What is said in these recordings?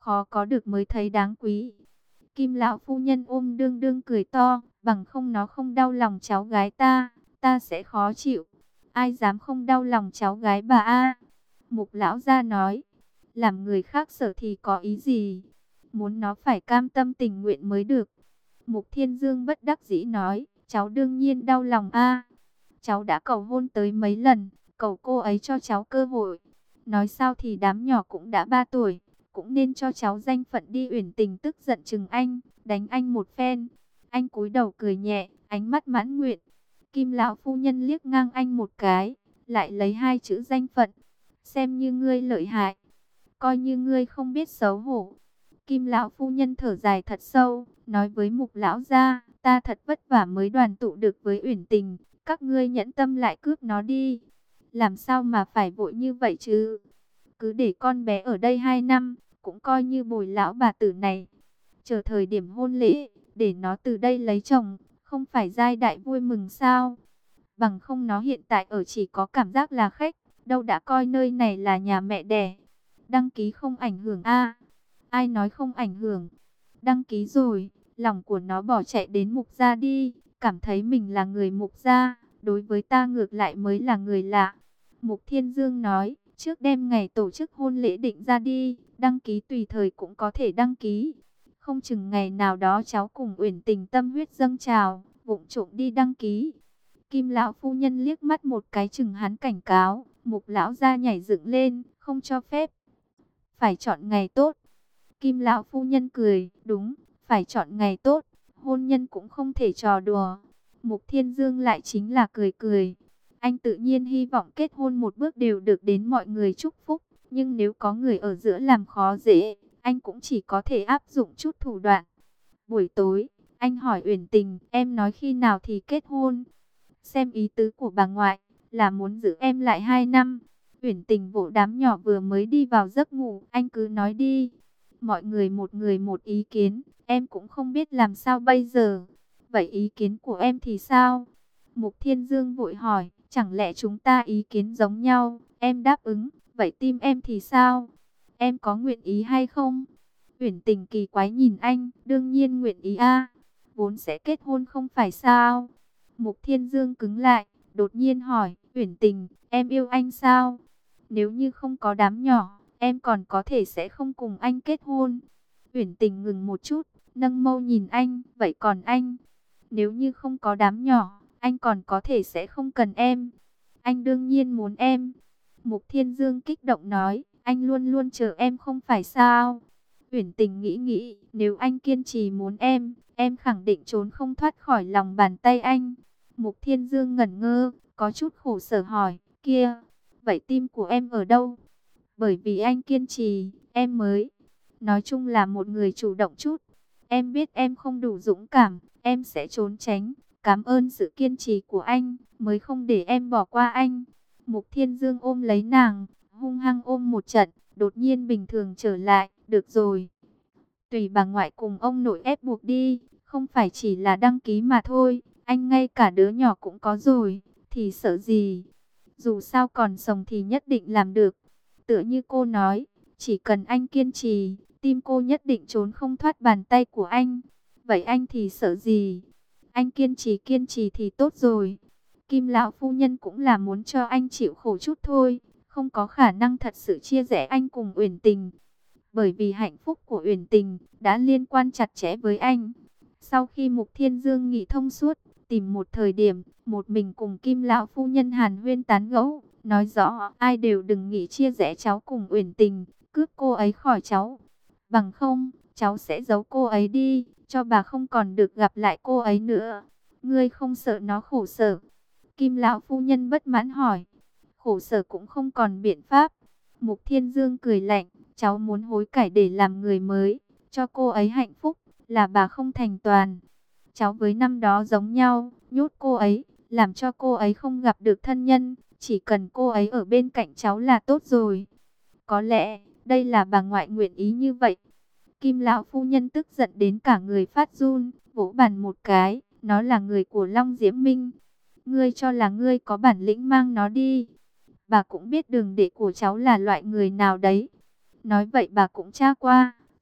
khó có được mới thấy đáng quý. Kim lão phu nhân ôm đương đương cười to, bằng không nó không đau lòng cháu gái ta sẽ khó chịu. Ai dám không đau lòng cháu gái bà a? Mục lão gia nói, làm người khác sợ thì có ý gì? Muốn nó phải cam tâm tình nguyện mới được. Mục Thiên Dương bất đắc dĩ nói, cháu đương nhiên đau lòng a. Cháu đã cầu hôn tới mấy lần, cầu cô ấy cho cháu cơ hội. Nói sao thì đám nhỏ cũng đã 3 tuổi, cũng nên cho cháu danh phận đi. Uyển Tình tức giận chừng anh, đánh anh một phen. Anh cúi đầu cười nhẹ, ánh mắt mãn nguyện. Kim lão phu nhân liếc ngang anh một cái, lại lấy 2 chữ danh phận. Xem như ngươi lợi hại, coi như ngươi không biết xấu hổ. Kim lão phu nhân thở dài thật sâu, nói với Mục lão gia, ta thật vất vả mới đoàn tụ được với Uyển Tình, các ngươi nhẫn tâm lại cướp nó đi. Làm sao mà phải vội như vậy chứ? Cứ để con bé ở đây 2 năm, cũng coi như bồi lão bà tử này. Chờ thời điểm hôn lễ, để nó từ đây lấy chồng, không phải giai đại vui mừng sao? Bằng không nó hiện tại ở chỉ có cảm giác là khách, đâu đã coi nơi này là nhà mẹ đẻ. Đăng ký không ảnh hưởng a? Ai nói không ảnh hưởng? Đăng ký rồi, lòng của nó bỏ chạy đến Mục gia đi, cảm thấy mình là người Mục gia, đối với ta ngược lại mới là người lạ. Mục Thiên Dương nói, trước đêm ngày tổ chức hôn lễ định ra đi, đăng ký tùy thời cũng có thể đăng ký. Không chừng ngày nào đó cháu cùng Uyển Tình tâm huyết dâng trào, vụng trộm đi đăng ký. Kim lão phu nhân liếc mắt một cái chừng hắn cảnh cáo, Mục lão gia nhảy dựng lên, không cho phép. Phải chọn ngày tốt. Kim lão phu nhân cười, đúng, phải chọn ngày tốt, hôn nhân cũng không thể trò đùa. Mục Thiên Dương lại chính là cười cười. Anh tự nhiên hy vọng kết hôn một bước đều được đến mọi người chúc phúc, nhưng nếu có người ở giữa làm khó dễ, anh cũng chỉ có thể áp dụng chút thủ đoạn. Buổi tối, anh hỏi Uyển Tình, em nói khi nào thì kết hôn? Xem ý tứ của bà ngoại, là muốn giữ em lại 2 năm. Uyển Tình vỗ đám nhỏ vừa mới đi vào giấc ngủ, anh cứ nói đi. Mọi người một ý kiến, em cũng không biết làm sao bây giờ. Vậy ý kiến của em thì sao? Mục Thiên Dương vội hỏi, chẳng lẽ chúng ta ý kiến giống nhau? Em đáp ứng, vậy tim em thì sao? Em có nguyện ý hay không? Uyển Tình kỳ quái nhìn anh, đương nhiên nguyện ý a, vốn sẽ kết hôn không phải sao? Mục Thiên Dương cứng lại, đột nhiên hỏi, Uyển Tình, em yêu anh sao? Nếu như không có đám nhỏ, em còn có thể sẽ không cùng anh kết hôn. Uyển Tình ngừng một chút, nâng mâu nhìn anh, vậy còn anh? Nếu như không có đám nhỏ, anh còn có thể sẽ không cần em. Anh đương nhiên muốn em. Mục Thiên Dương kích động nói, anh luôn luôn chờ em không phải sao? Uyển Tình nghĩ nghĩ, nếu anh kiên trì muốn em khẳng định trốn không thoát khỏi lòng bàn tay anh. Mục Thiên Dương ngẩn ngơ, có chút khổ sở hỏi, kia, vậy tim của em ở đâu? Bởi vì anh kiên trì, em mới. Nói chung là một người chủ động chút. Em biết em không đủ dũng cảm, em sẽ trốn tránh. Cảm ơn sự kiên trì của anh, mới không để em bỏ qua anh. Mục Thiên Dương ôm lấy nàng, hung hăng ôm một trận, đột nhiên bình thường trở lại. Được rồi, tùy bà ngoại cùng ông nội ép buộc đi, không phải chỉ là đăng ký mà thôi. Anh ngay cả đứa nhỏ cũng có rồi, thì sợ gì? Dù sao còn sống thì nhất định làm được. Tựa như cô nói, chỉ cần anh kiên trì, tim cô nhất định trốn không thoát bàn tay của anh. Vậy anh thì sợ gì? Anh kiên trì thì tốt rồi. Kim lão phu nhân cũng là muốn cho anh chịu khổ chút thôi, không có khả năng thật sự chia rẽ anh cùng Uyển Tình. Bởi vì hạnh phúc của Uyển Tình đã liên quan chặt chẽ với anh. Sau khi Mục Thiên Dương nghĩ thông suốt, tìm một thời điểm, một mình cùng Kim lão phu nhân hàn huyên tán gẫu, nói rõ ai đều đừng nghĩ chia rẽ cháu cùng Uyển Tình, cướp cô ấy khỏi cháu. Bằng không, cháu sẽ giấu cô ấy đi, cho bà không còn được gặp lại cô ấy nữa. Ngươi không sợ nó khổ sở? Kim lão phu nhân bất mãn hỏi. Khổ sở cũng không còn biện pháp. Mục Thiên Dương cười lạnh, cháu muốn hối cải để làm người mới, cho cô ấy hạnh phúc, là bà không thành toàn. Cháu với năm đó giống nhau, nhốt cô ấy, làm cho cô ấy không gặp được thân nhân, chỉ cần cô ấy ở bên cạnh cháu là tốt rồi. Có lẽ, đây là bà ngoại nguyện ý như vậy. Kim lão phu nhân tức giận đến cả người phát run, vỗ bàn một cái, nó là người của Long Diễm Minh. Ngươi cho là ngươi có bản lĩnh mang nó đi. Bà cũng biết đường đệ của cháu là loại người nào đấy. Nói vậy bà cũng tra qua,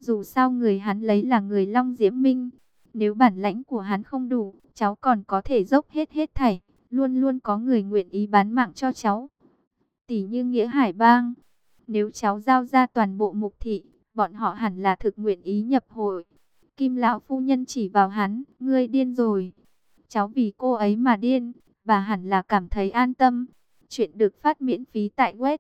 Dù sao người hắn lấy là người Long Diễm Minh. Nếu bản lãnh của hắn không đủ, cháu còn có thể dốc hết thảy. Luôn luôn có người nguyện ý bán mạng cho cháu. Tỷ như Nghĩa Hải Bang. Nếu cháu giao ra toàn bộ Mục thị, bọn họ hẳn là thực nguyện ý nhập hội. Kim lão phu nhân chỉ vào hắn, ngươi điên rồi. Cháu vì cô ấy mà điên, bà hẳn là cảm thấy an tâm. Chuyện được phát miễn phí tại web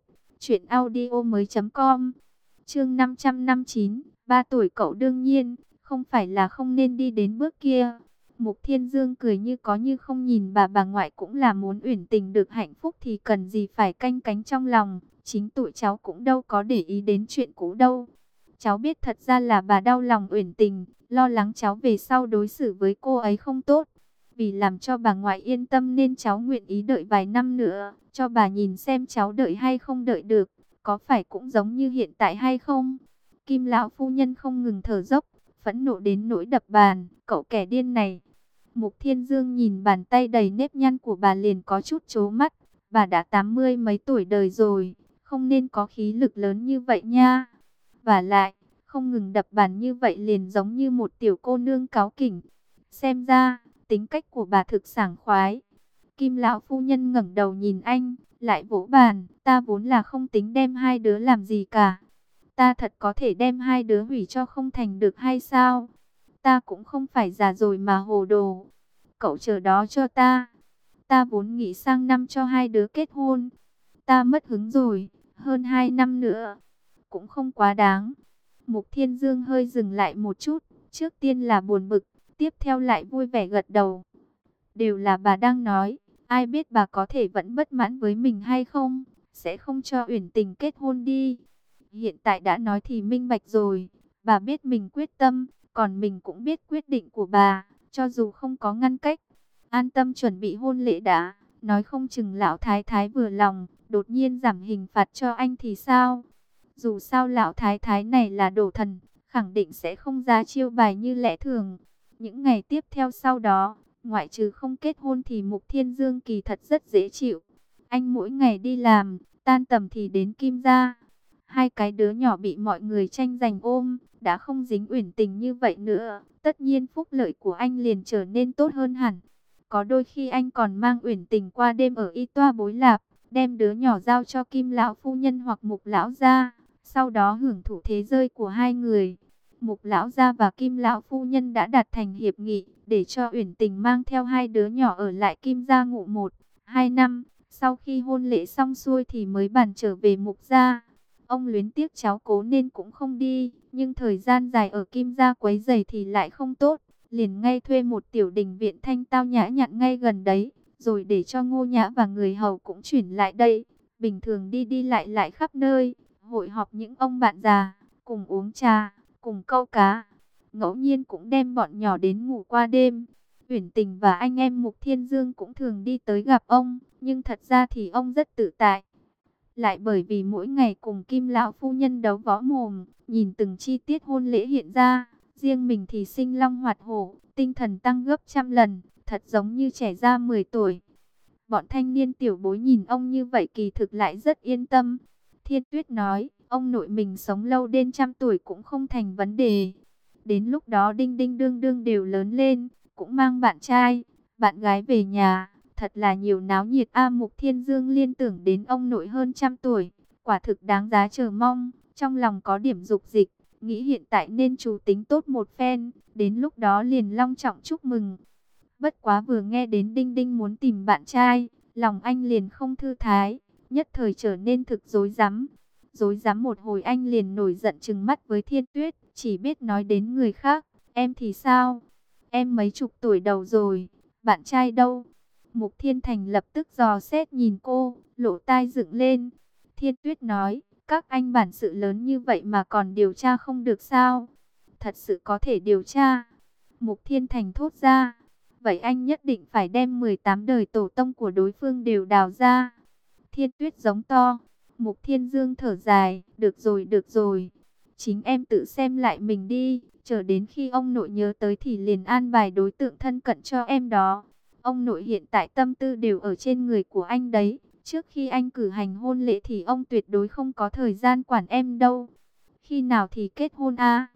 truyệnaudiomoi.com. Chương 559, 3 tuổi cậu đương nhiên không phải là không nên đi đến bước kia. Mục Thiên Dương cười như có như không nhìn bà ngoại cũng là muốn Uyển Tình được hạnh phúc thì cần gì phải canh cánh trong lòng. Chính tụi cháu cũng đâu có để ý đến chuyện cũ đâu. Cháu biết thật ra là bà đau lòng Uyển Tình, lo lắng cháu về sau đối xử với cô ấy không tốt. Vì làm cho bà ngoại yên tâm nên cháu nguyện ý đợi vài năm nữa, cho bà nhìn xem cháu đợi hay không đợi được, có phải cũng giống như hiện tại hay không. Kim lão phu nhân không ngừng thở dốc, phẫn nộ đến nỗi đập bàn, cậu kẻ điên này. Mục Thiên Dương nhìn bàn tay đầy nếp nhăn của bà liền có chút trố mắt, bà đã 80 mấy tuổi đời rồi, không nên có khí lực lớn như vậy nha. Và lại, không ngừng đập bàn như vậy liền giống như một tiểu cô nương cáu kỉnh. Xem ra, tính cách của bà thực sảng khoái. Kim lão phu nhân ngẩng đầu nhìn anh, lại vỗ bàn, ta vốn là không tính đem hai đứa làm gì cả. Ta thật có thể đem hai đứa hủy cho không thành được hay sao? Ta cũng không phải già rồi mà hồ đồ. Cậu chờ đó cho ta. Ta vốn nghĩ sang năm cho hai đứa kết hôn. Ta mất hứng rồi, hơn 2 năm nữa. Cũng không quá đáng. Mục Thiên Dương hơi dừng lại một chút. Trước tiên là buồn bực, tiếp theo lại vui vẻ gật đầu. Đều là bà đang nói. Ai biết bà có thể vẫn bất mãn với mình hay không? Sẽ không cho Uyển Tình kết hôn đi. Hiện tại đã nói thì minh bạch rồi. Bà biết mình quyết tâm, còn mình cũng biết quyết định của bà. Cho dù không có ngăn cách, an tâm chuẩn bị hôn lễ đã. Nói không chừng lão thái thái vừa lòng, đột nhiên giảm hình phạt cho anh thì sao? Dù sao lão thái thái này là đồ thần, khẳng định sẽ không ra chiêu bài như lẽ thường. Những ngày tiếp theo sau đó, ngoại trừ không kết hôn thì Mục Thiên Dương kỳ thật rất dễ chịu. Anh mỗi ngày đi làm, tan tầm thì đến Kim gia. Hai cái đứa nhỏ bị mọi người tranh giành ôm, đã không dính Uyển Tình như vậy nữa. Tất nhiên phúc lợi của anh liền trở nên tốt hơn hẳn. Có đôi khi anh còn mang Uyển Tình qua đêm ở y toa bối lạc, đem đứa nhỏ giao cho Kim lão phu nhân hoặc Mục lão gia, sau đó hưởng thụ thế rơi của hai người. Mục lão gia và Kim lão phu nhân đã đạt thành hiệp nghị để cho Uyển Tình mang theo hai đứa nhỏ ở lại Kim gia ngụ 1-2 năm. Sau khi hôn lễ xong xuôi thì mới bàn trở về Mục gia. Ông luyến tiếc cháu cố nên cũng không đi, nhưng thời gian dài ở Kim gia quấy rầy thì lại không tốt, liền ngay thuê một tiểu đình viện thanh tao nhã nhặn ngay gần đấy, rồi để cho Ngô Nhã và người hầu cũng chuyển lại đây. Bình thường đi đi lại lại khắp nơi, hội họp những ông bạn già, cùng uống trà, cùng câu cá. Ngẫu nhiên cũng đem bọn nhỏ đến ngủ qua đêm. Uyển Tình và anh em Mục Thiên Dương cũng thường đi tới gặp ông, nhưng thật ra thì ông rất tự tại. Lại bởi vì mỗi ngày cùng Kim lão phu nhân đấu võ mồm, nhìn từng chi tiết hôn lễ hiện ra, riêng mình thì sinh long hoạt hổ, tinh thần tăng gấp trăm lần, thật giống như trẻ ra 10 tuổi. Bọn thanh niên tiểu bối nhìn ông như vậy kỳ thực lại rất yên tâm. Thiên Tuyết nói, ông nội mình sống lâu đến 100 tuổi cũng không thành vấn đề. Đến lúc đó đinh đinh đương đương đều lớn lên, cũng mang bạn trai, bạn gái về nhà. Thật là nhiều náo nhiệt. Mục Thiên Dương liên tưởng đến ông nội hơn 100 tuổi, quả thực đáng giá chờ mong. Trong lòng có điểm dục dịch, nghĩ hiện tại nên chủ tính tốt một phen, đến lúc đó liền long trọng chúc mừng. Bất quá vừa nghe đến Đinh Đinh muốn tìm bạn trai, lòng anh liền không thư thái, nhất thời trở nên thực rối rắm. Rối rắm một hồi anh liền nổi giận trừng mắt với Thiên Tuyết, chỉ biết nói đến người khác. Em thì sao? Em mấy chục tuổi đầu rồi, bạn trai đâu? Mục Thiên Thành lập tức dò xét nhìn cô, lỗ tai dựng lên. Thiên Tuyết nói, các anh bản sự lớn như vậy mà còn điều tra không được sao? Thật sự có thể điều tra. Mục Thiên Thành thốt ra, vậy anh nhất định phải đem 18 đời tổ tông của đối phương đều đào ra. Thiên Tuyết giống to. Mục Thiên Dương thở dài, được rồi được rồi. Chính em tự xem lại mình đi, chờ đến khi ông nội nhớ tới thì liền an bài đối tượng thân cận cho em đó. Ông nội hiện tại tâm tư đều ở trên người của anh đấy. Trước khi anh cử hành hôn lễ thì ông tuyệt đối không có thời gian quản em đâu. Khi nào thì kết hôn a?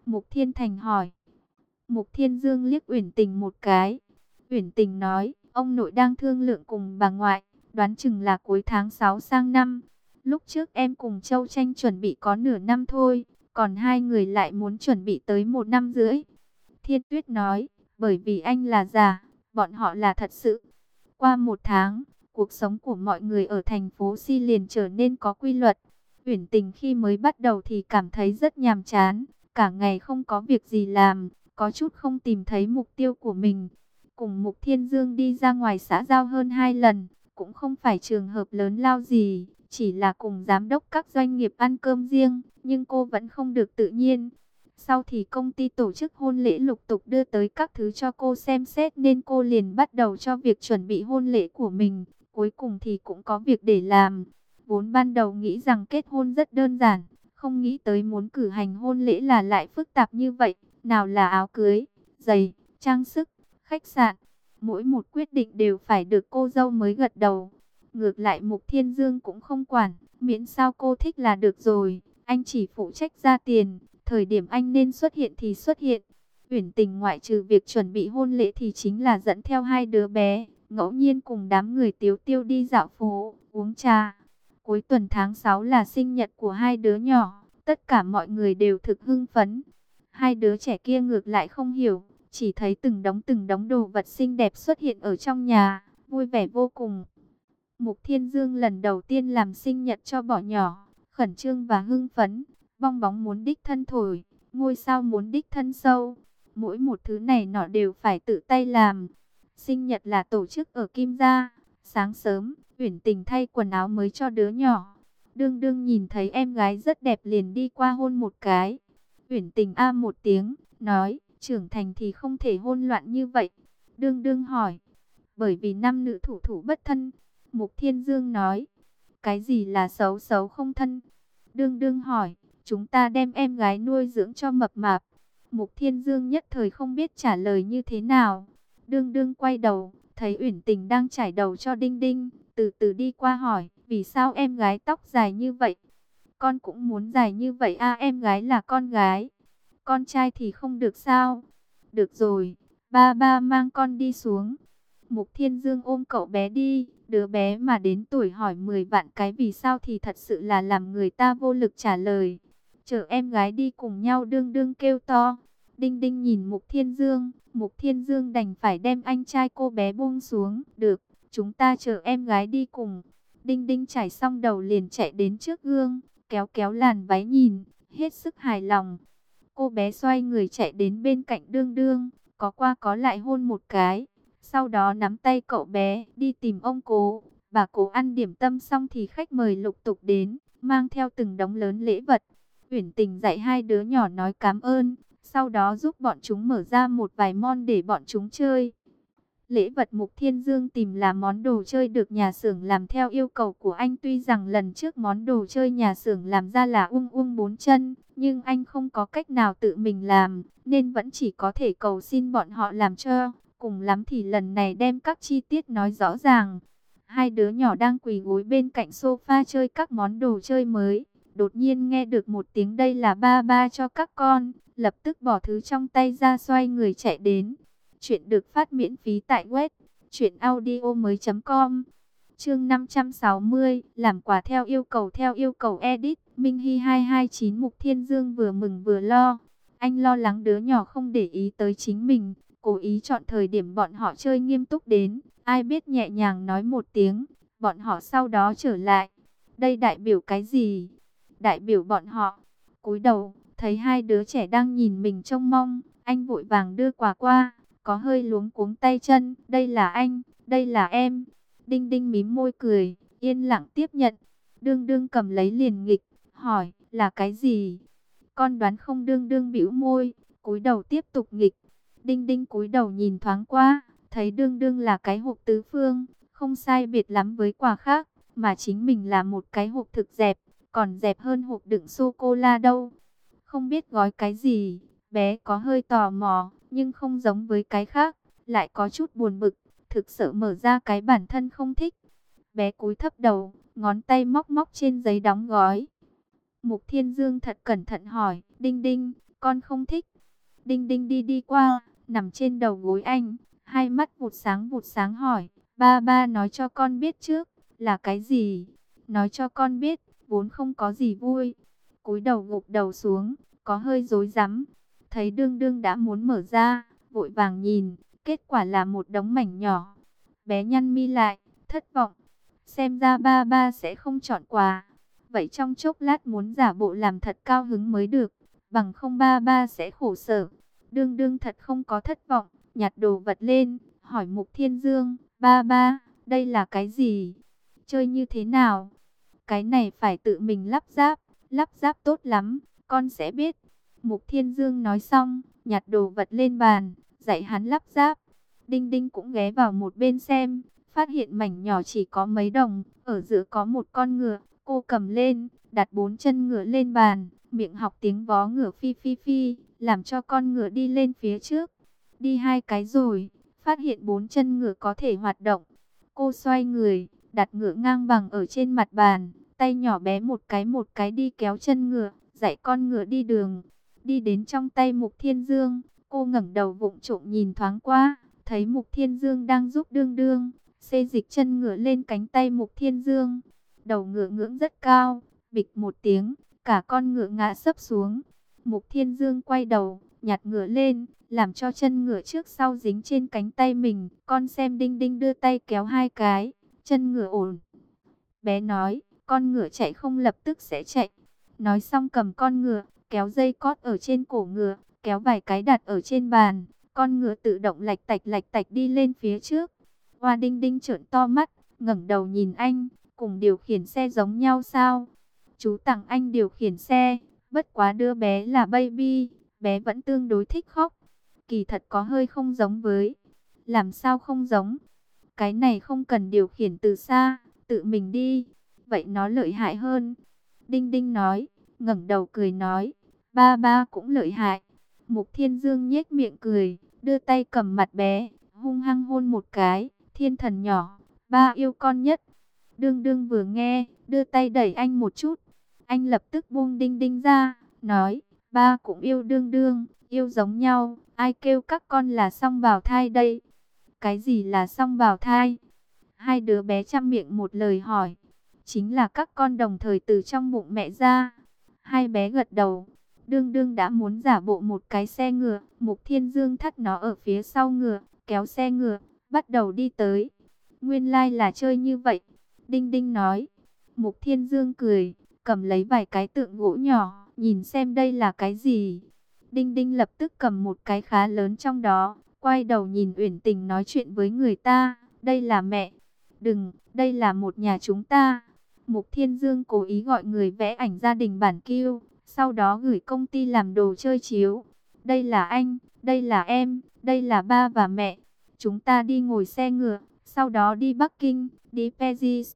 Mục Thiên Thành hỏi. Mục Thiên Dương liếc Uyển Tình một cái. Uyển Tình nói, ông nội đang thương lượng cùng bà ngoại, đoán chừng là cuối tháng 6 sang năm. Lúc trước em cùng Châu Tranh chuẩn bị có nửa năm thôi, còn hai người lại muốn chuẩn bị tới 1 năm rưỡi. Thiên Tuyết nói, bởi vì anh là giả, bọn họ là thật sự. Qua 1 tháng, cuộc sống của mọi người ở thành phố Si liền trở nên có quy luật. Uyển Tình khi mới bắt đầu thì cảm thấy rất nhàm chán, cả ngày không có việc gì làm, có chút không tìm thấy mục tiêu của mình. Cùng Mục Thiên Dương đi ra ngoài xã giao hơn 2 lần, cũng không phải trường hợp lớn lao gì, chỉ là cùng giám đốc các doanh nghiệp ăn cơm riêng, nhưng cô vẫn không được tự nhiên. Sau thì công ty tổ chức hôn lễ lục tục đưa tới các thứ cho cô xem xét nên cô liền bắt đầu cho việc chuẩn bị hôn lễ của mình. Cuối cùng thì cũng có việc để làm. Vốn ban đầu nghĩ rằng kết hôn rất đơn giản, không nghĩ tới muốn cử hành hôn lễ là lại phức tạp như vậy. Nào là áo cưới, giày, trang sức, khách sạn. Mỗi một quyết định đều phải được cô dâu mới gật đầu. Ngược lại Mục Thiên Dương cũng không quản, miễn sao cô thích là được rồi. Anh chỉ phụ trách ra tiền, thời điểm anh nên xuất hiện thì xuất hiện. Uyển Tình ngoại trừ việc chuẩn bị hôn lễ thì chính là dẫn theo hai đứa bé, ngẫu nhiên cùng đám người Tiếu Tiêu đi dạo phố, uống trà. Cuối tuần tháng 6 là sinh nhật của hai đứa nhỏ, tất cả mọi người đều thực hưng phấn. Hai đứa trẻ kia ngược lại không hiểu, chỉ thấy từng đống đồ vật xinh đẹp xuất hiện ở trong nhà, vui vẻ vô cùng. Mục Thiên Dương lần đầu tiên làm sinh nhật cho bọn nhỏ, khẩn trương và hưng phấn, bong bóng muốn đích thân thổi, ngôi sao muốn đích thân sâu. Mỗi một thứ này nọ đều phải tự tay làm. Sinh nhật là tổ chức ở Kim Gia. Sáng sớm, Uyển Tình thay quần áo mới cho đứa nhỏ. Đương đương nhìn thấy em gái rất đẹp liền đi qua hôn một cái. Uyển Tình a một tiếng, nói, trưởng thành thì không thể hôn loạn như vậy. Đương đương hỏi, bởi vì nam nữ thủ thủ bất thân. Mục Thiên Dương nói, cái gì là xấu xấu không thân? Đương đương hỏi, chúng ta đem em gái nuôi dưỡng cho mập mạp. Mục Thiên Dương nhất thời không biết trả lời như thế nào. Đương đương quay đầu, thấy Uyển Tình đang chải đầu cho Đinh Đinh, từ từ đi qua hỏi, vì sao em gái tóc dài như vậy? Con cũng muốn dài như vậy a, em gái là con gái. Con trai thì không được sao? Được rồi, ba ba mang con đi xuống. Mục Thiên Dương ôm cậu bé đi, đứa bé mà đến tuổi hỏi 10 vạn cái vì sao thì thật sự là làm người ta vô lực trả lời. Chở em gái đi cùng nhau, đương đương kêu to. Đinh Đinh nhìn Mục Thiên Dương đành phải đem anh trai cô bé buông xuống. Được, chúng ta chở em gái đi cùng. Đinh Đinh chải xong đầu liền chạy đến trước gương, kéo kéo làn váy nhìn, hết sức hài lòng. Cô bé xoay người chạy đến bên cạnh đương đương, có qua có lại hôn một cái. Sau đó nắm tay cậu bé đi tìm ông cố. Bà cố ăn điểm tâm xong thì khách mời lục tục đến, mang theo từng đống lớn lễ vật. Uyển Tình dạy hai đứa nhỏ nói cảm ơn, sau đó giúp bọn chúng mở ra một vài món để bọn chúng chơi. Lễ vật Mục Thiên Dương tìm là món đồ chơi được nhà xưởng làm theo yêu cầu của anh. Tuy rằng lần trước món đồ chơi nhà xưởng làm ra là ung ung bốn chân, nhưng anh không có cách nào tự mình làm, nên vẫn chỉ có thể cầu xin bọn họ làm cho. Cùng lắm thì lần này đem các chi tiết nói rõ ràng. Hai đứa nhỏ đang quỳ gối bên cạnh sofa chơi các món đồ chơi mới. Đột nhiên nghe được một tiếng đây là ba ba cho các con, lập tức bỏ thứ trong tay ra xoay người chạy đến. Chuyện được phát miễn phí tại web truyệnaudiomoi.com. Chương 560, làm quà theo yêu cầu edit, Minh Hy 229. Mục Thiên Dương vừa mừng vừa lo. Anh lo lắng đứa nhỏ không để ý tới chính mình, cố ý chọn thời điểm bọn họ chơi nghiêm túc đến, ai biết nhẹ nhàng nói một tiếng, bọn họ sau đó trở lại. Đây đại biểu cái gì? Đại biểu bọn họ. Cúi đầu, thấy hai đứa trẻ đang nhìn mình trông mong, anh vội vàng đưa quà qua, có hơi luống cuống tay chân, đây là anh, đây là em. Đinh Đinh mím môi cười, yên lặng tiếp nhận. Đương đương cầm lấy liền nghịch, hỏi, là cái gì? Con đoán không, đương đương bĩu môi, cúi đầu tiếp tục nghịch. Đinh Đinh cúi đầu nhìn thoáng qua, thấy đương đương là cái hộp tứ phương, không sai biệt lắm với quà khác, mà chính mình là một cái hộp thực dẹp, còn dẹp hơn hộp đựng sô-cô-la đâu. Không biết gói cái gì, bé có hơi tò mò, nhưng không giống với cái khác, lại có chút buồn bực, thực sự mở ra cái bản thân không thích. Bé cúi thấp đầu, ngón tay móc móc trên giấy đóng gói. Mục Thiên Dương thật cẩn thận hỏi, Đinh Đinh, con không thích. Đinh Đinh đi đi qua, nằm trên đầu gối anh, hai mắt vụt sáng hỏi, ba ba nói cho con biết trước, là cái gì? Nói cho con biết, vốn không có gì vui. Cúi đầu gục đầu xuống, có hơi rối rắm. Thấy đương đương đã muốn mở ra, vội vàng nhìn, kết quả là một đống mảnh nhỏ. Bé nhăn mi lại, thất vọng. Xem ra ba ba sẽ không chọn quà. Vậy trong chốc lát muốn giả bộ làm thật cao hứng mới được, bằng không ba ba sẽ khổ sở. Đương đương thật không có thất vọng, nhặt đồ vật lên, hỏi Mục Thiên Dương, ba ba, đây là cái gì? Chơi như thế nào? Cái này phải tự mình lắp ráp tốt lắm, con sẽ biết. Mục Thiên Dương nói xong, nhặt đồ vật lên bàn, dạy hắn lắp ráp. Đinh Đinh cũng ghé vào một bên xem, phát hiện mảnh nhỏ chỉ có mấy đồng, ở giữa có một con ngựa, cô cầm lên, đặt 4 chân ngựa lên bàn, miệng học tiếng vó ngựa phi phi phi, làm cho con ngựa đi lên phía trước. Đi 2 cái rồi, phát hiện 4 chân ngựa có thể hoạt động. Cô xoay người, đặt ngựa ngang bằng ở trên mặt bàn, tay nhỏ bé một cái đi kéo chân ngựa, dạy con ngựa đi đường. Đi đến trong tay Mục Thiên Dương, cô ngẩng đầu vụng trộm nhìn thoáng qua, thấy Mục Thiên Dương đang giúp đương đương xê dịch chân ngựa lên cánh tay Mục Thiên Dương. Đầu ngựa ngưỡng rất cao, bịch một tiếng, cả con ngựa ngã sấp xuống. Mục Thiên Dương quay đầu, nhặt ngựa lên, làm cho chân ngựa trước sau dính trên cánh tay mình. Con xem Đinh Đinh đưa tay kéo 2 cái, chân ngựa ổn. Bé nói, con ngựa chạy không lập tức sẽ chạy. Nói xong cầm con ngựa, kéo dây cót ở trên cổ ngựa, kéo vài cái đặt ở trên bàn. Con ngựa tự động lạch tạch đi lên phía trước. Hoa Đinh Đinh trợn to mắt, ngẩng đầu nhìn anh, cùng điều khiển xe giống nhau sao? Chú tặng anh điều khiển xe, bất quá đứa bé là baby, bé vẫn tương đối thích khóc. Kỳ thật có hơi không giống với. Làm sao không giống? Cái này không cần điều khiển từ xa, tự mình đi. Vậy nó lợi hại hơn. Đinh Đinh nói, ngẩng đầu cười nói, ba ba cũng lợi hại. Mục Thiên Dương nhếch miệng cười, đưa tay cầm mặt bé, hung hăng hôn một cái. Thiên thần nhỏ, ba yêu con nhất. Đương đương vừa nghe, đưa tay đẩy anh một chút. Anh lập tức buông Đinh Đinh ra, nói, ba cũng yêu đương đương, yêu giống nhau. Ai kêu các con là song bào thai đây? Cái gì là song bào thai? Hai đứa bé chăm miệng một lời hỏi. Chính là các con đồng thời từ trong bụng mẹ ra. Hai bé gật đầu. Đương đương đã muốn giả bộ một cái xe ngựa. Mục Thiên Dương thắt nó ở phía sau ngựa, kéo xe ngựa, bắt đầu đi tới. Nguyên lai là chơi như vậy. Đinh Đinh nói. Mục Thiên Dương cười, cầm lấy vài cái tượng gỗ nhỏ, nhìn xem đây là cái gì. Đinh Đinh lập tức cầm một cái khá lớn trong đó, quay đầu nhìn Uyển Tình nói chuyện với người ta. Đây là mẹ. Đừng, đây là một nhà chúng ta. Mục Thiên Dương cố ý gọi người vẽ ảnh gia đình bản kiêu, sau đó gửi công ty làm đồ chơi chiếu. Đây là anh, đây là em, đây là ba và mẹ. Chúng ta đi ngồi xe ngựa, sau đó đi Bắc Kinh, đi Paris.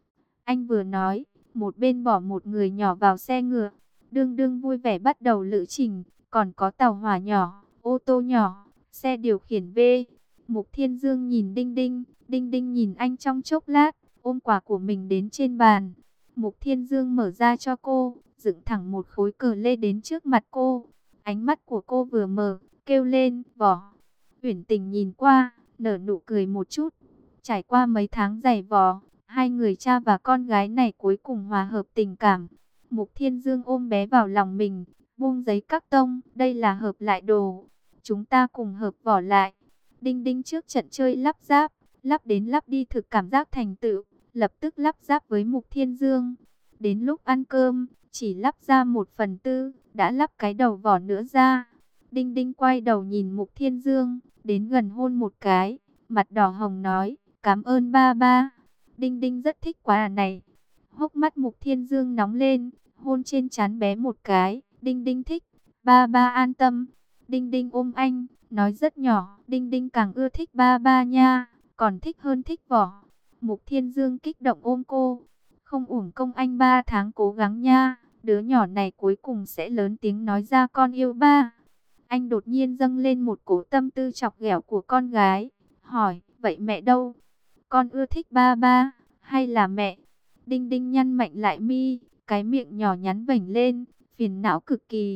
Anh vừa nói, một bên bỏ một người nhỏ vào xe ngựa. Đương đương vui vẻ bắt đầu lữ trình, còn có tàu hỏa nhỏ, ô tô nhỏ, xe điều khiển V. Mục Thiên Dương nhìn Đinh Đinh, Đinh Đinh nhìn anh trong chốc lát, ôm quà của mình đến trên bàn. Mục Thiên Dương mở ra cho cô, dựng thẳng một khối cờ lê đến trước mặt cô. Ánh mắt của cô vừa mở, kêu lên, vỏ. Uyển Tình nhìn qua, nở nụ cười một chút. Trải qua mấy tháng giày vò, hai người cha và con gái này cuối cùng hòa hợp tình cảm. Mục Thiên Dương ôm bé vào lòng mình, buông giấy các tông, đây là hợp lại đồ. Chúng ta cùng hợp vỏ lại. Đinh Đinh trước trận chơi lắp ráp, lắp đến lắp đi thực cảm giác thành tựu, lập tức lắp ráp với Mục Thiên Dương. Đến lúc ăn cơm, chỉ lắp ra 1/4, đã lắp cái đầu vỏ nữa ra. Đinh Đinh quay đầu nhìn Mục Thiên Dương, đến gần hôn một cái, mặt đỏ hồng nói, cảm ơn ba ba. Đinh Đinh rất thích quà này. Hốc mắt Mục Thiên Dương nóng lên, hôn trên trán bé một cái. Đinh Đinh thích, ba ba an tâm. Đinh Đinh ôm anh, nói rất nhỏ, Đinh Đinh càng ưa thích ba ba nha, còn thích hơn thích vỏ. Mục Thiên Dương kích động ôm cô, không uổng công anh 3 tháng cố gắng nha, đứa nhỏ này cuối cùng sẽ lớn tiếng nói ra con yêu ba. Anh đột nhiên dâng lên một cổ tâm tư chọc ghẹo của con gái, hỏi, vậy mẹ đâu? Con ưa thích ba ba, hay là mẹ? Đinh Đinh nhăn mạnh lại mi, cái miệng nhỏ nhắn vểnh lên, phiền não cực kỳ.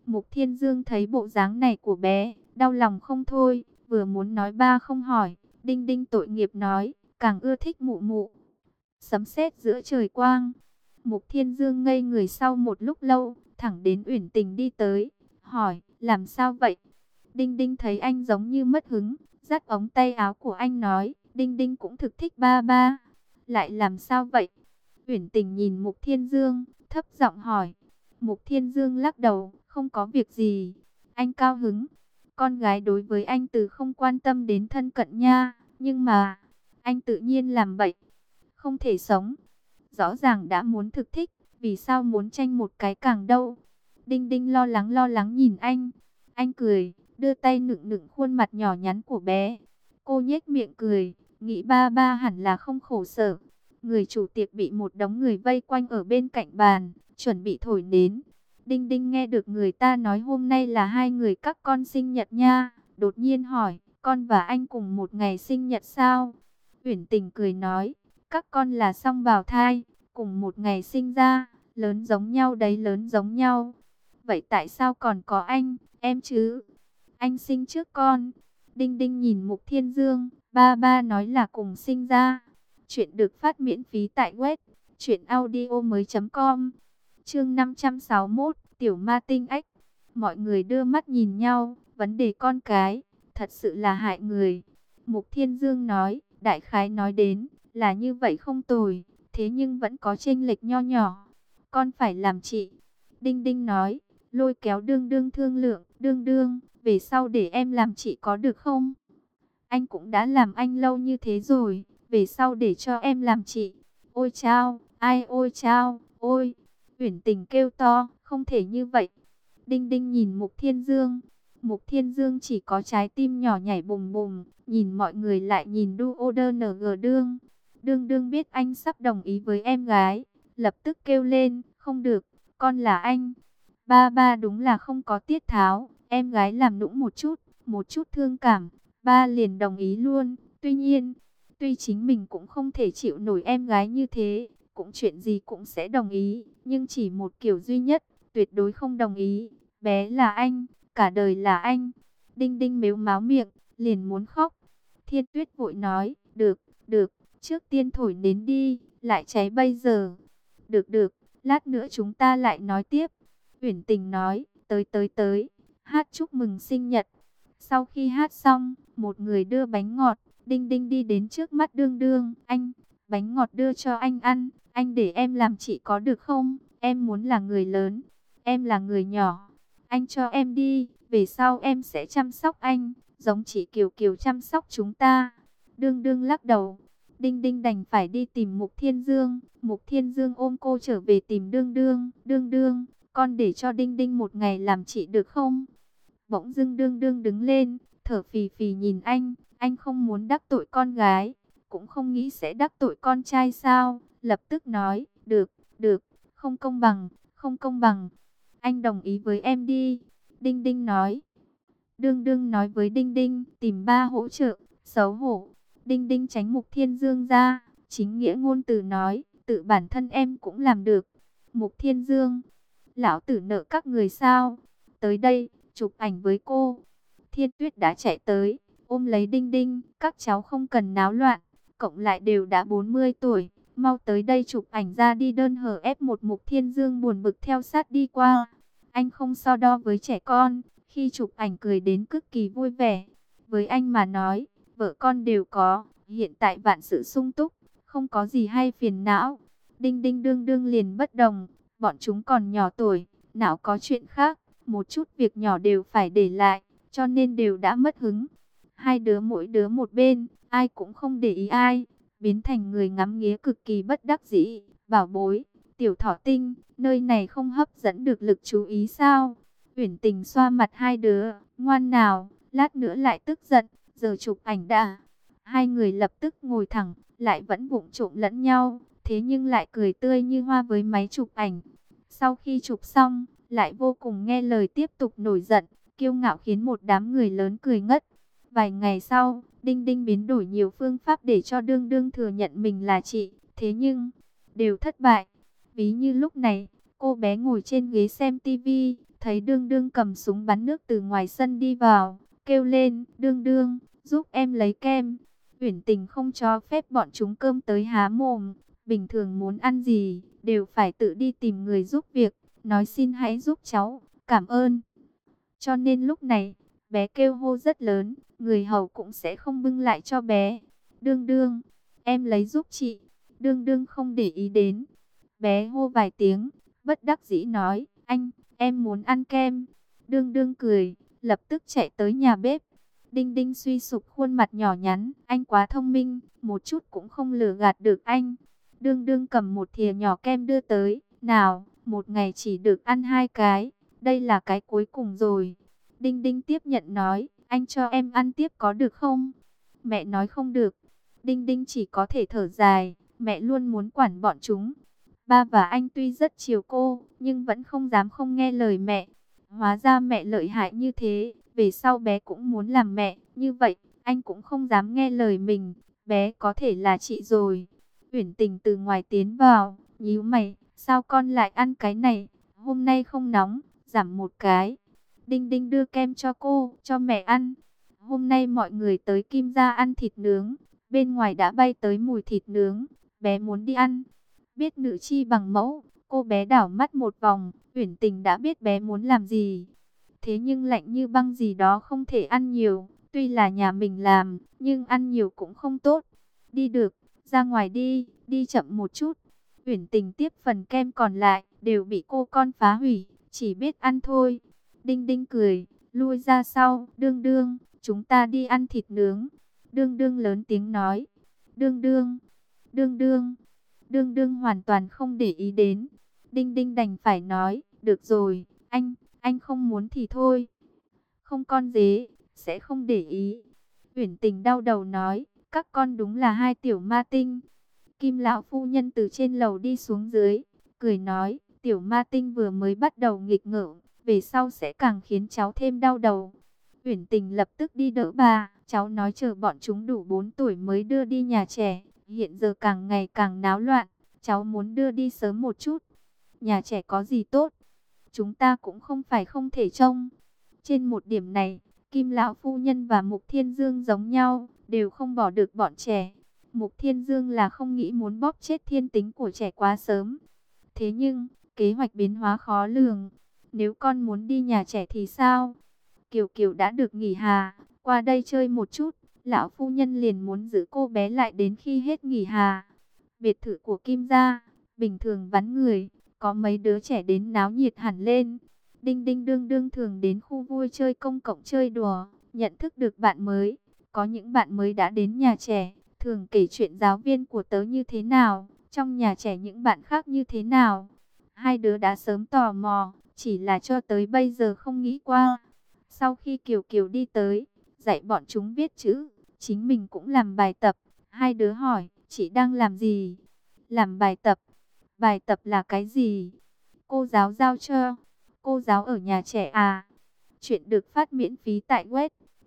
Mục Thiên Dương thấy bộ dáng này của bé, đau lòng không thôi, vừa muốn nói ba không hỏi. Đinh Đinh tội nghiệp nói, càng ưa thích mụ mụ. Sấm sét giữa trời quang. Mục Thiên Dương ngây người sau một lúc lâu, thẳng đến Uyển Tình đi tới, hỏi, làm sao vậy? Đinh Đinh thấy anh giống như mất hứng, dắt ống tay áo của anh nói, Đinh Đinh cũng thực thích ba ba. Lại làm sao vậy? Uyển Tình nhìn Mục Thiên Dương, thấp giọng hỏi. Mục Thiên Dương lắc đầu, không có việc gì. Anh cao hứng. Con gái đối với anh từ không quan tâm đến thân cận nha, nhưng mà anh tự nhiên làm bậy, không thể sống. Rõ ràng đã muốn thực thích, vì sao muốn tranh một cái càng đâu? Đinh Đinh lo lắng nhìn anh. Anh cười, đưa tay nựng nựng khuôn mặt nhỏ nhắn của bé. Cô nhếch miệng cười, nghĩ ba ba hẳn là không khổ sở. Người chủ tiệc bị một đống người vây quanh ở bên cạnh bàn, chuẩn bị thổi nến. Đinh Đinh nghe được người ta nói hôm nay là hai người các con sinh nhật nha. Đột nhiên hỏi, con và anh cùng một ngày sinh nhật sao? Uyển Tình cười nói, các con là song bào thai, cùng một ngày sinh ra, lớn giống nhau đấy, lớn giống nhau. Vậy tại sao còn có anh, em chứ? Anh sinh trước con. Đinh Đinh nhìn Mục Thiên Dương, ba ba nói là cùng sinh ra. Chuyện được phát miễn phí tại web truyệnaudiomoi.com. Chương 561, Tiểu Ma Tinh Ách. Mọi người đưa mắt nhìn nhau, vấn đề con cái thật sự là hại người. Mục Thiên Dương nói, đại khái nói đến là như vậy không tồi, thế nhưng vẫn có chênh lệch nho nhỏ. Con phải làm chị. Đinh Đinh nói, lôi kéo Đương Đương thương lượng, Đương Đương, về sau để em làm chị có được không? Anh cũng đã làm anh lâu như thế rồi, về sau để cho em làm chị. Ôi chao, ai ôi chao, ôi. Uyển Tình kêu to, không thể như vậy. Đinh Đinh nhìn Mục Thiên Dương. Mục Thiên Dương chỉ có trái tim nhỏ nhảy bùng bùng, nhìn mọi người lại nhìn DUODNG Đương. Đương Đương biết anh sắp đồng ý với em gái, lập tức kêu lên, không được, con là anh. Ba ba đúng là không có tiết tháo, em gái làm nũng một chút thương cảm, ba liền đồng ý luôn. Tuy nhiên, tuy chính mình cũng không thể chịu nổi em gái như thế, cũng chuyện gì cũng sẽ đồng ý, nhưng chỉ một kiểu duy nhất, tuyệt đối không đồng ý. Bé là anh, cả đời là anh. Đinh Đinh mếu máo miệng, liền muốn khóc. Thiên Tuyết vội nói, được, được, trước tiên thổi nến đi, lại cháy bây giờ. Được được, lát nữa chúng ta lại nói tiếp. Uyển Tình nói, tới, hát chúc mừng sinh nhật. Sau khi hát xong, một người đưa bánh ngọt, Đinh Đinh đi đến trước mắt Đương Đương, anh, bánh ngọt đưa cho anh ăn, anh để em làm chị có được không? Em muốn là người lớn, em là người nhỏ, anh cho em đi, về sau em sẽ chăm sóc anh, giống chị Kiều Kiều chăm sóc chúng ta. Đương Đương lắc đầu. Đinh Đinh đành phải đi tìm Mục Thiên Dương. Mục Thiên Dương ôm cô trở về tìm Đương Đương. Đương Đương, con để cho Đinh Đinh một ngày làm chị được không? Bỗng dưng Đương Đương đứng lên, thở phì phì nhìn anh không muốn đắc tội con gái, cũng không nghĩ sẽ đắc tội con trai sao? Lập tức nói, được, được, không công bằng, không công bằng. Anh đồng ý với em đi. Đinh Đinh nói. Đương Đương nói với Đinh Đinh, tìm ba hỗ trợ, xấu hổ. Đinh Đinh tránh Mục Thiên Dương ra, chính nghĩa ngôn từ nói, tự bản thân em cũng làm được. Mục Thiên Dương, lão tử nợ các người sao? Tới đây, chụp ảnh với cô. Thiên Tuyết đã chạy tới, ôm lấy Đinh Đinh, các cháu không cần náo loạn, cộng lại đều đã 40 tuổi, mau tới đây chụp ảnh ra đi. Đơn hở F1 Mục Thiên Dương buồn bực theo sát đi qua. Anh không so đo với trẻ con, khi chụp ảnh cười đến cực kỳ vui vẻ. Với anh mà nói, vợ con đều có, hiện tại vạn sự sung túc, không có gì hay phiền não. Đinh Đinh Đương Đương liền bất đồng, bọn chúng còn nhỏ tuổi, nào có chuyện khác, một chút việc nhỏ đều phải để lại, cho nên đều đã mất hứng. Hai đứa mỗi đứa một bên, ai cũng không để ý ai, biến thành người ngắm nghía cực kỳ bất đắc dĩ. Bảo bối, Tiểu Thỏ Tinh, nơi này không hấp dẫn được lực chú ý sao? Uyển Tình xoa mặt hai đứa, ngoan nào, lát nữa lại tức giận, giờ chụp ảnh đã. Hai người lập tức ngồi thẳng, lại vẫn vụng trộm lẫn nhau, thế nhưng lại cười tươi như hoa với máy chụp ảnh. Sau khi chụp xong, lại vô cùng nghe lời tiếp tục nổi giận, kiêu ngạo khiến một đám người lớn cười ngất. Vài ngày sau, Đinh Đinh biến đổi nhiều phương pháp để cho Đương Đương thừa nhận mình là chị, thế nhưng đều thất bại. Ví như lúc này, cô bé ngồi trên ghế xem tivi, thấy Đương Đương cầm súng bắn nước từ ngoài sân đi vào, kêu lên, Đương Đương, giúp em lấy kem. Uyển Tình không cho phép bọn chúng cơm tới há mồm, bình thường muốn ăn gì, đều phải tự đi tìm người giúp việc, nói xin hãy giúp cháu, cảm ơn. Cho nên lúc này, bé kêu hô rất lớn, người hầu cũng sẽ không bưng lại cho bé. Đương Đương, em lấy giúp chị. Đương Đương không để ý đến. Bé hô vài tiếng, bất đắc dĩ nói, anh, em muốn ăn kem. Đương Đương cười, lập tức chạy tới nhà bếp. Đinh Đinh suy sụp khuôn mặt nhỏ nhắn, anh quá thông minh, một chút cũng không lừa gạt được anh. Đương Đương cầm một thìa nhỏ kem đưa tới, nào, một ngày chỉ được ăn 2 cái, đây là cái cuối cùng rồi. Đinh Đinh tiếp nhận nói, anh cho em ăn tiếp có được không? Mẹ nói không được. Đinh Đinh chỉ có thể thở dài, mẹ luôn muốn quản bọn chúng. Ba và anh tuy rất chiều cô, nhưng vẫn không dám không nghe lời mẹ. Hóa ra mẹ lợi hại như thế, về sau bé cũng muốn làm mẹ, như vậy, anh cũng không dám nghe lời mình, bé có thể là chị rồi. Uyển Tình từ ngoài tiến vào, nhíu mày, sao con lại ăn cái này, hôm nay không nóng, giảm một cái. Đinh Đinh đưa kem cho cô, cho mẹ ăn. Hôm nay mọi người tới Kim gia ăn thịt nướng, bên ngoài đã bay tới mùi thịt nướng, bé muốn đi ăn. Biết nữ chi bằng mẫu, cô bé đảo mắt một vòng, Uyển Tình đã biết bé muốn làm gì. Thế nhưng lạnh như băng gì đó không thể ăn nhiều, tuy là nhà mình làm, nhưng ăn nhiều cũng không tốt. Đi được, ra ngoài đi, đi chậm một chút. Uyển Tình tiếp phần kem còn lại, đều bị cô con phá hủy, chỉ biết ăn thôi. Đinh Đinh cười, lui ra sau, Đương Đương, chúng ta đi ăn thịt nướng. Đương Đương lớn tiếng nói, Đương Đương, Đương Đương. Đương Đương hoàn toàn không để ý đến. Đinh Đinh đành phải nói, được rồi, anh không muốn thì thôi. Không con dế, sẽ không để ý. Uyển Tình đau đầu nói, các con đúng là hai tiểu ma tinh. Kim lão phu nhân từ trên lầu đi xuống dưới, cười nói, tiểu ma tinh vừa mới bắt đầu nghịch ngợm, về sau sẽ càng khiến cháu thêm đau đầu. Uyển Tình lập tức đi đỡ bà, cháu nói chờ bọn chúng đủ 4 tuổi mới đưa đi nhà trẻ, hiện giờ càng ngày càng náo loạn, cháu muốn đưa đi sớm một chút. Nhà trẻ có gì tốt, chúng ta cũng không phải không thể trông. Trên một điểm này, Kim lão phu nhân và Mục Thiên Dương giống nhau, đều không bỏ được bọn trẻ. Mục Thiên Dương là không nghĩ muốn bóp chết thiên tính của trẻ quá sớm. Thế nhưng, kế hoạch biến hóa khó lường. Nếu con muốn đi nhà trẻ thì sao? Kiều Kiều đã được nghỉ hà, qua đây chơi một chút. Lão phu nhân liền muốn giữ cô bé lại đến khi hết nghỉ hà. Biệt thự của Kim gia, bình thường vắng người, có mấy đứa trẻ đến náo nhiệt hẳn lên. Đinh Đinh đương đương thường đến khu vui chơi công cộng chơi đùa, nhận thức được bạn mới. Có những bạn mới đã đến nhà trẻ, thường kể chuyện giáo viên của tớ như thế nào, trong nhà trẻ những bạn khác như thế nào. Hai đứa đã sớm tò mò, chỉ là cho tới bây giờ không nghĩ qua. Sau khi Kiều Kiều đi tới, dạy bọn chúng viết chữ, chính mình cũng làm bài tập. Hai đứa hỏi, chị đang làm gì? Làm bài tập. Bài tập là cái gì? Cô giáo giao cho. Cô giáo ở nhà trẻ à? Chuyện được phát miễn phí tại web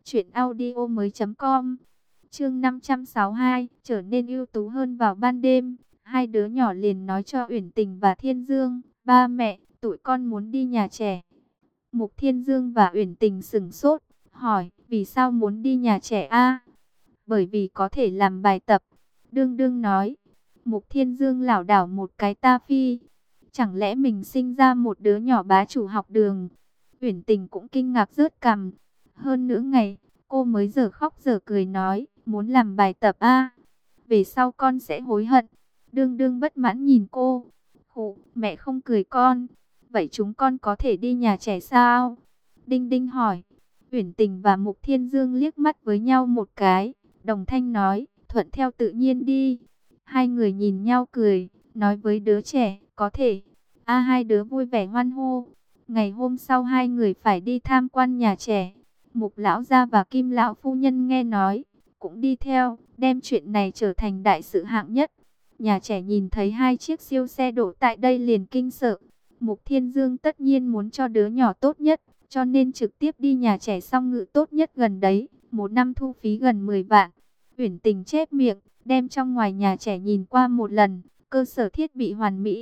truyệnaudiomoi.com. Chương 562, trở nên ưu tú hơn vào ban đêm. Hai đứa nhỏ liền nói cho Uyển Tình và Thiên Dương, ba mẹ, tụi con muốn đi nhà trẻ. Mục Thiên Dương và Uyển Tình sững sốt, hỏi, vì sao muốn đi nhà trẻ a? Bởi vì có thể làm bài tập. Đương Đương nói. Mục Thiên Dương lảo đảo một cái ta phi. Chẳng lẽ mình sinh ra một đứa nhỏ bá chủ học đường? Uyển Tình cũng kinh ngạc rớt cằm. Hơn nửa ngày, cô mới giờ khóc giờ cười nói, muốn làm bài tập a? Về sau con sẽ hối hận. Đương Đương bất mãn nhìn cô. Khụ, mẹ không cười con. Vậy chúng con có thể đi nhà trẻ sao? Đinh Đinh hỏi. Uyển Tình và Mục Thiên Dương liếc mắt với nhau một cái, đồng thanh nói, thuận theo tự nhiên đi. Hai người nhìn nhau cười, nói với đứa trẻ, có thể. Hai đứa vui vẻ hoan hô. Ngày hôm sau hai người phải đi tham quan nhà trẻ. Mục lão gia và Kim lão phu nhân nghe nói, cũng đi theo, đem chuyện này trở thành đại sự hạng nhất. Nhà trẻ nhìn thấy hai chiếc siêu xe đổ tại đây liền kinh sợ. Mục Thiên Dương tất nhiên muốn cho đứa nhỏ tốt nhất, cho nên trực tiếp đi nhà trẻ song ngữ tốt nhất gần đấy, một năm thu phí gần 10 vạn. Uyển Tình chép miệng, đem trong ngoài nhà trẻ nhìn qua một lần, cơ sở thiết bị hoàn mỹ,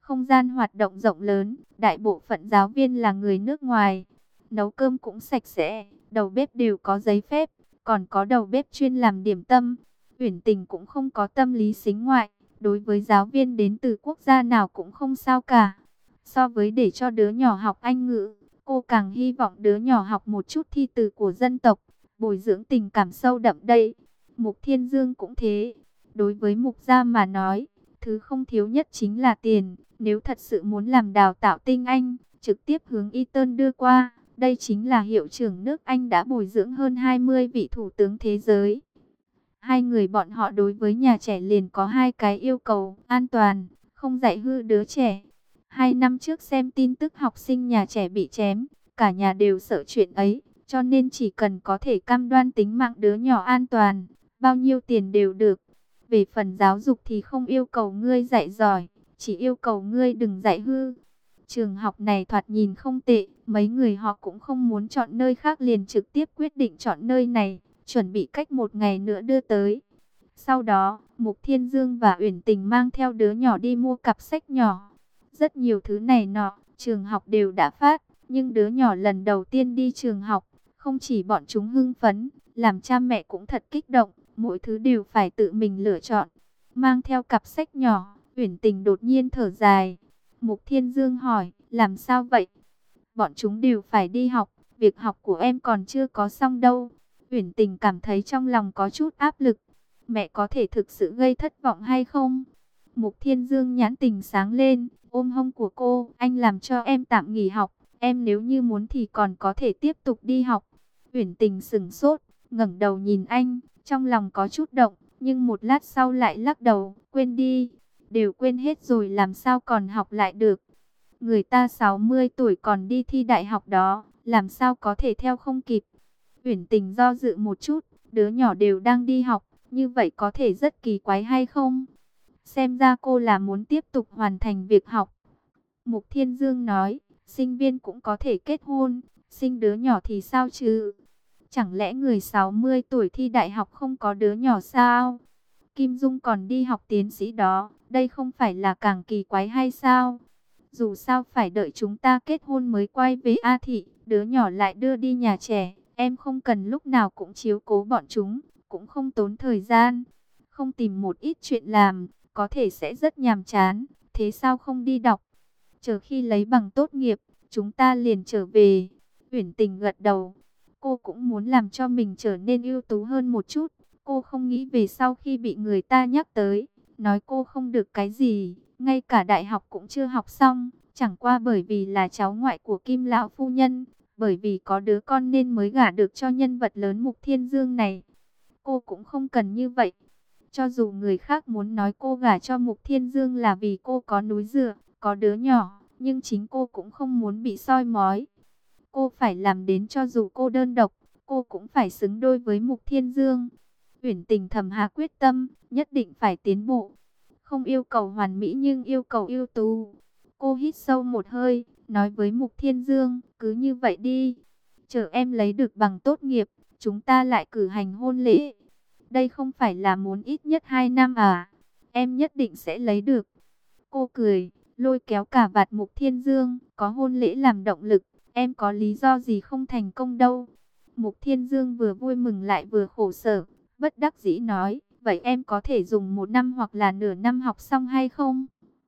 không gian hoạt động rộng lớn, đại bộ phận giáo viên là người nước ngoài. Nấu cơm cũng sạch sẽ, đầu bếp đều có giấy phép, còn có đầu bếp chuyên làm điểm tâm. Uyển Tình cũng không có tâm lý sính ngoại, đối với giáo viên đến từ quốc gia nào cũng không sao cả. So với để cho đứa nhỏ học Anh ngữ, cô càng hy vọng đứa nhỏ học một chút thi từ của dân tộc, bồi dưỡng tình cảm sâu đậm đây. Mục Thiên Dương cũng thế. Đối với Mục gia mà nói, thứ không thiếu nhất chính là tiền. Nếu thật sự muốn làm đào tạo tinh anh, trực tiếp hướng Eton đưa qua. Đây chính là hiệu trưởng nước Anh đã bồi dưỡng hơn 20 vị thủ tướng thế giới. Hai người bọn họ đối với nhà trẻ liền có hai cái yêu cầu: an toàn, không dạy hư đứa trẻ. 2 năm trước xem tin tức học sinh nhà trẻ bị chém, cả nhà đều sợ chuyện ấy, cho nên chỉ cần có thể cam đoan tính mạng đứa nhỏ an toàn, bao nhiêu tiền đều được. Về phần giáo dục thì không yêu cầu ngươi dạy giỏi, chỉ yêu cầu ngươi đừng dạy hư. Trường học này thoạt nhìn không tệ, mấy người họ cũng không muốn chọn nơi khác liền trực tiếp quyết định chọn nơi này, chuẩn bị cách 1 ngày nữa đưa tới. Sau đó, Mục Thiên Dương và Uyển Tình mang theo đứa nhỏ đi mua cặp sách nhỏ. Rất nhiều thứ này nọ, trường học đều đã phát, nhưng đứa nhỏ lần đầu tiên đi trường học, không chỉ bọn chúng hưng phấn, làm cha mẹ cũng thật kích động, mỗi thứ đều phải tự mình lựa chọn. Mang theo cặp sách nhỏ, Uyển Tình đột nhiên thở dài. Mục Thiên Dương hỏi, làm sao vậy? Bọn chúng đều phải đi học, việc học của em còn chưa có xong đâu. Uyển Tình cảm thấy trong lòng có chút áp lực. Mẹ có thể thực sự gây thất vọng hay không? Mục Thiên Dương nhãn tình sáng lên, ôm hông của cô, anh làm cho em tạm nghỉ học, em nếu như muốn thì còn có thể tiếp tục đi học. Uyển Tình sững sốt, ngẩng đầu nhìn anh, trong lòng có chút động, nhưng một lát sau lại lắc đầu, quên đi, đều quên hết rồi làm sao còn học lại được. Người ta 60 tuổi còn đi thi đại học đó, làm sao có thể theo không kịp. Uyển Tình do dự một chút, đứa nhỏ đều đang đi học, như vậy có thể rất kỳ quái hay không? Xem ra cô là muốn tiếp tục hoàn thành việc học. Mục Thiên Dương nói, sinh viên cũng có thể kết hôn, sinh đứa nhỏ thì sao chứ? Chẳng lẽ người 60 tuổi thi đại học không có đứa nhỏ sao? Kim Dung còn đi học tiến sĩ đó, đây không phải là càng kỳ quái hay sao? Dù sao phải đợi chúng ta kết hôn mới quay về A Thị, đứa nhỏ lại đưa đi nhà trẻ, em không cần lúc nào cũng chiếu cố bọn chúng, cũng không tốn thời gian, không tìm một ít chuyện làm, có thể sẽ rất nhàm chán, thế sao không đi đọc? Chờ khi lấy bằng tốt nghiệp, chúng ta liền trở về. Uyển Tình gật đầu, cô cũng muốn làm cho mình trở nên ưu tú hơn một chút, cô không nghĩ về sau khi bị người ta nhắc tới, nói cô không được cái gì, ngay cả đại học cũng chưa học xong, chẳng qua bởi vì là cháu ngoại của Kim lão phu nhân, bởi vì có đứa con nên mới gả được cho nhân vật lớn Mục Thiên Dương này. Cô cũng không cần như vậy. Cho dù người khác muốn nói cô gả cho Mục Thiên Dương là vì cô có núi dựa, có đứa nhỏ, nhưng chính cô cũng không muốn bị soi mói. Cô phải làm đến cho dù cô đơn độc, cô cũng phải xứng đôi với Mục Thiên Dương. Uyển Tình thầm hạ quyết tâm, nhất định phải tiến bộ. Không yêu cầu hoàn mỹ nhưng yêu cầu ưu tú. Cô hít sâu một hơi, nói với Mục Thiên Dương, cứ như vậy đi. Chờ em lấy được bằng tốt nghiệp, chúng ta lại cử hành hôn lễ. Đây không phải là muốn ít nhất 2 năm à? Em nhất định sẽ lấy được. Cô cười, lôi kéo cả vạt Mục Thiên Dương, có hôn lễ làm động lực, em có lý do gì không thành công đâu. Mục Thiên Dương vừa vui mừng lại vừa khổ sở, bất đắc dĩ nói, vậy em có thể dùng 1 năm hoặc là nửa năm học xong hay không?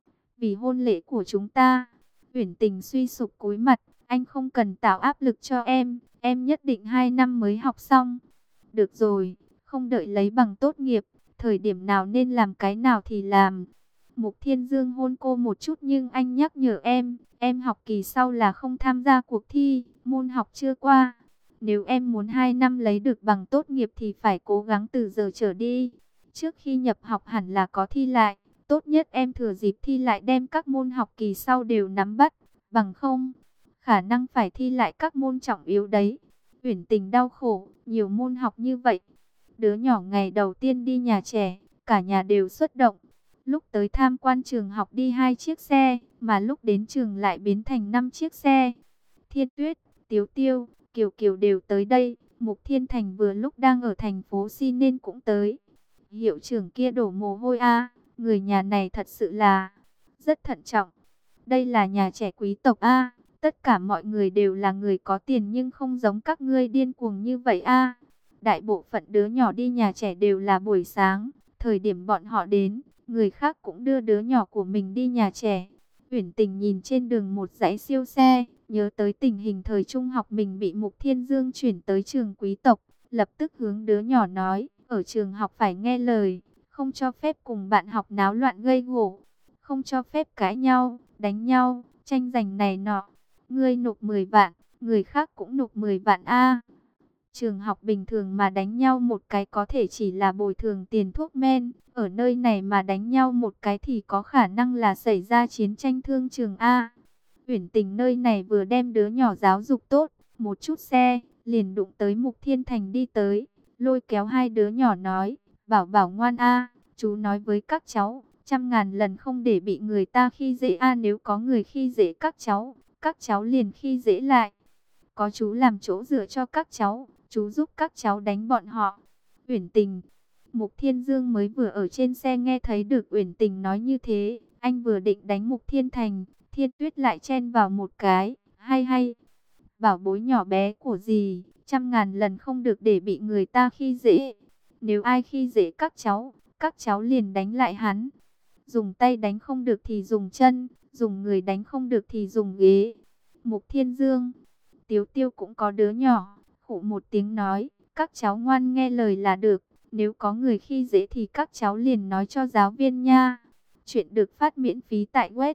Vì hôn lễ của chúng ta. Uyển Tình suy sụp cúi mặt, anh không cần tạo áp lực cho em nhất định 2 năm mới học xong. Được rồi, không đợi lấy bằng tốt nghiệp, thời điểm nào nên làm cái nào thì làm. Mục Thiên Dương hôn cô một chút nhưng anh nhắc nhở em học kỳ sau là không tham gia cuộc thi, môn học chưa qua. Nếu em muốn 2 năm lấy được bằng tốt nghiệp thì phải cố gắng từ giờ trở đi. Trước khi nhập học hẳn là có thi lại, tốt nhất em thừa dịp thi lại đem các môn học kỳ sau đều nắm bắt, bằng không, khả năng phải thi lại các môn trọng yếu đấy. Uyển Tình đau khổ, nhiều môn học như vậy. Đứa nhỏ ngày đầu tiên đi nhà trẻ, cả nhà đều xuất động. Lúc tới tham quan trường học đi 2 chiếc xe, mà lúc đến trường lại biến thành 5 chiếc xe. Thiên Tuyết, Tiếu Tiêu, Kiều Kiều đều tới đây. Mục Thiên Thành vừa lúc đang ở thành phố Si nên cũng tới. Hiệu trưởng kia đổ mồ hôi a, người nhà này thật sự là rất thận trọng. Đây là nhà trẻ quý tộc a. Tất cả mọi người đều là người có tiền nhưng không giống các ngươi điên cuồng như vậy a. Đại bộ phận đứa nhỏ đi nhà trẻ đều là buổi sáng, thời điểm bọn họ đến, người khác cũng đưa đứa nhỏ của mình đi nhà trẻ. Uyển Tình nhìn trên đường một dãy siêu xe, nhớ tới tình hình thời trung học mình bị Mục Thiên Dương chuyển tới trường quý tộc, lập tức hướng đứa nhỏ nói, ở trường học phải nghe lời, không cho phép cùng bạn học náo loạn gây gổ, không cho phép cãi nhau, đánh nhau, tranh giành này nọ. Ngươi nộp 10 vạn, người khác cũng nộp 10 vạn a. Trường học bình thường mà đánh nhau một cái có thể chỉ là bồi thường tiền thuốc men, ở nơi này mà đánh nhau một cái thì có khả năng là xảy ra chiến tranh thương trường a. Uyển Tình nơi này vừa đem đứa nhỏ giáo dục tốt, một chút xe, liền đụng tới Mục Thiên Thành đi tới, lôi kéo hai đứa nhỏ nói, bảo bảo ngoan a, chú nói với các cháu, 100.000 lần không để bị người ta khi dễ a, nếu có người khi dễ các cháu liền khi dễ lại. Có chú làm chỗ dựa cho các cháu, chú giúp các cháu đánh bọn họ. Uyển Tình, Mục Thiên Dương mới vừa ở trên xe nghe thấy được Uyển Tình nói như thế, anh vừa định đánh Mục Thiên Thành, Thiên Tuyết lại chen vào một cái, hay hay, bảo bối nhỏ bé của dì, 100.000 lần không được để bị người ta khi dễ. Nếu ai khi dễ các cháu liền đánh lại hắn. Dùng tay đánh không được thì dùng chân, dùng người đánh không được thì dùng ghế. Mục Thiên Dương, Tiếu Tiêu cũng có đứa nhỏ, khụ một tiếng nói, các cháu ngoan nghe lời là được, nếu có người khi dễ thì các cháu liền nói cho giáo viên nha. Chuyện được phát miễn phí tại web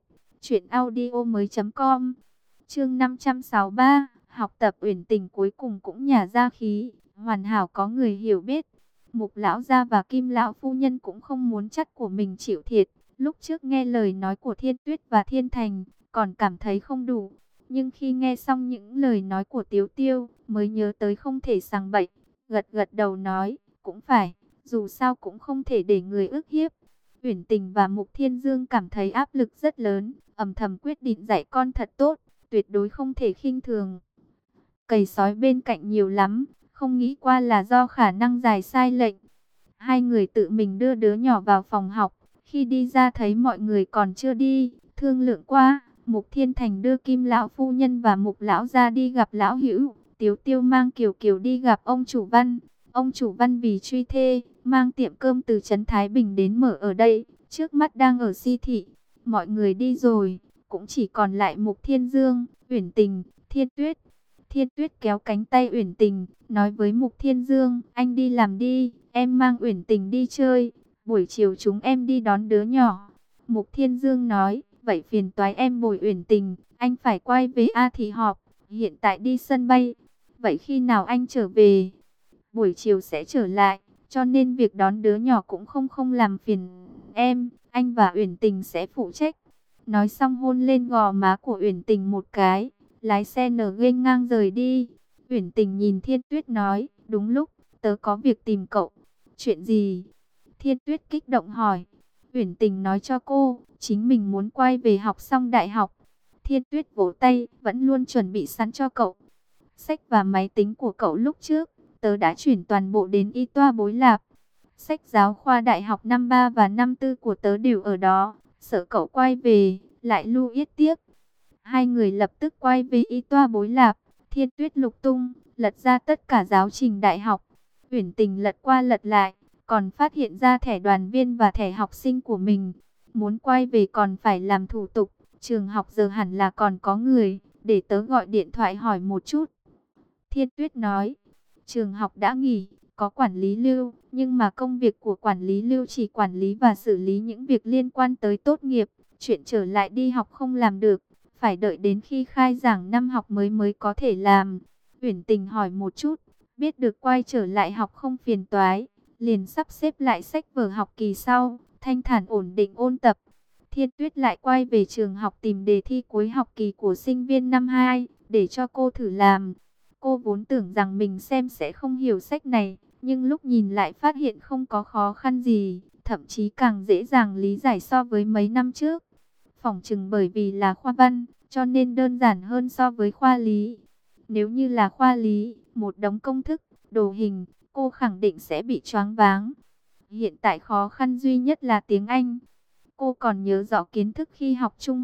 truyệnaudiomoi.com. Chương 563, học tập. Uyển Tình cuối cùng cũng nhả ra khí, hoàn hảo có người hiểu biết. Mục lão gia và Kim lão phu nhân cũng không muốn chất của mình chịu thiệt. Lúc trước nghe lời nói của Thiên Tuyết và Thiên Thành, còn cảm thấy không đủ. Nhưng khi nghe xong những lời nói của Tiếu Tiêu, mới nhớ tới không thể sằng bậy. Gật gật đầu nói, cũng phải, dù sao cũng không thể để người ức hiếp. Uyển Tình và Mục Thiên Dương cảm thấy áp lực rất lớn, âm thầm quyết định dạy con thật tốt, tuyệt đối không thể khinh thường. Cầy sói bên cạnh nhiều lắm, không nghĩ qua là do khả năng giải sai lệnh. Hai người tự mình đưa đứa nhỏ vào phòng học, khi đi ra thấy mọi người còn chưa đi, thương lượng qua, Mục Thiên Thành đưa Kim lão phu nhân và Mục lão gia đi gặp lão hữu, Tiếu Tiêu mang Kiều Kiều đi gặp ông chủ Văn. Ông chủ Văn vì truy thê, mang tiệm cơm từ trấn Thái Bình đến mở ở đây, trước mắt đang ở Si thị. Mọi người đi rồi, cũng chỉ còn lại Mục Thiên Dương, Uyển Tình, Thiên Tuyết. Thiên Tuyết kéo cánh tay Uyển Tình, nói với Mục Thiên Dương, anh đi làm đi, em mang Uyển Tình đi chơi, buổi chiều chúng em đi đón đứa nhỏ. Mục Thiên Dương nói, vậy phiền toái em bồi Uyển Tình, anh phải quay về A Thị họp, hiện tại đi sân bay. Vậy khi nào anh trở về? Buổi chiều sẽ trở lại, cho nên việc đón đứa nhỏ cũng không làm phiền em, anh và Uyển Tình sẽ phụ trách. Nói xong hôn lên gò má của Uyển Tình một cái, lái xe nghênh ngang rời đi. Uyển Tình nhìn Thiên Tuyết nói, đúng lúc, tớ có việc tìm cậu. Chuyện gì? Thiên Tuyết kích động hỏi. Uyển Tình nói cho cô, chính mình muốn quay về học xong đại học. Thiên Tuyết vỗ tay, vẫn luôn chuẩn bị sẵn cho cậu. Sách và máy tính của cậu lúc trước, tớ đã chuyển toàn bộ đến Y Toa Bối Lạp. Sách giáo khoa đại học năm 3 và năm 4 của tớ đều ở đó. Sợ cậu quay về, lại lưu yết tiếc. Hai người lập tức quay về Y Toa Bối Lạp. Thiên Tuyết lục tung, lật ra tất cả giáo trình đại học. Uyển Tình lật qua lật lại, còn phát hiện ra thẻ đoàn viên và thẻ học sinh của mình. Muốn quay về còn phải làm thủ tục. Trường học giờ hẳn là còn có người, để tớ gọi điện thoại hỏi một chút. Thiên Tuyết nói, trường học đã nghỉ, có quản lý lưu, nhưng mà công việc của quản lý lưu chỉ quản lý và xử lý những việc liên quan tới tốt nghiệp. Chuyện trở lại đi học không làm được, phải đợi đến khi khai giảng năm học mới có thể làm. Uyển Tình hỏi một chút, biết được quay trở lại học không phiền toái, liền sắp xếp lại sách vở học kỳ sau, thanh thản ổn định ôn tập. Thiên Tuyết lại quay về trường học tìm đề thi cuối học kỳ của sinh viên năm 2, để cho cô thử làm. Cô vốn tưởng rằng mình xem sẽ không hiểu sách này, nhưng lúc nhìn lại phát hiện không có khó khăn gì, thậm chí càng dễ dàng lý giải so với mấy năm trước. Phỏng chừng bởi vì là khoa văn, cho nên đơn giản hơn so với khoa lý. Nếu như là khoa lý, một đống công thức, đồ hình, cô khẳng định sẽ bị choáng váng. Hiện tại khó khăn duy nhất là tiếng Anh. Cô còn nhớ rõ kiến thức khi học trung học,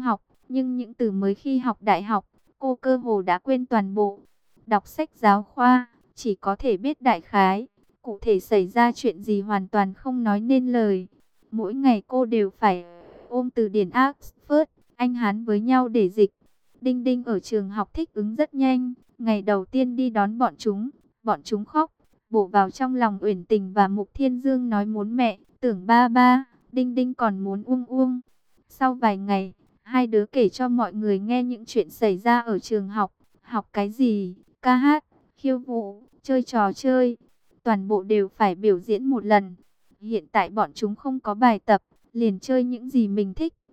Nhưng những từ mới khi học đại học, cô cơ hồ đã quên toàn bộ. Đọc sách giáo khoa, chỉ có thể biết đại khái. Cụ thể xảy ra chuyện gì hoàn toàn không nói nên lời. Mỗi ngày cô đều phải ôm từ điển Oxford, Anh Hán với nhau để dịch. Đinh Đinh ở trường học thích ứng rất nhanh. Ngày đầu tiên đi đón bọn chúng khóc, bổ vào trong lòng Uyển Tình và Mục Thiên Dương nói muốn mẹ, tưởng ba ba. Đinh Đinh còn muốn Uông Uông. Sau vài ngày, hai đứa kể cho mọi người nghe những chuyện xảy ra ở trường học. Học cái gì? Ca hát, khiêu vũ, chơi trò chơi. Toàn bộ đều phải biểu diễn một lần. Hiện tại bọn chúng không có bài tập, liền chơi những gì mình thích.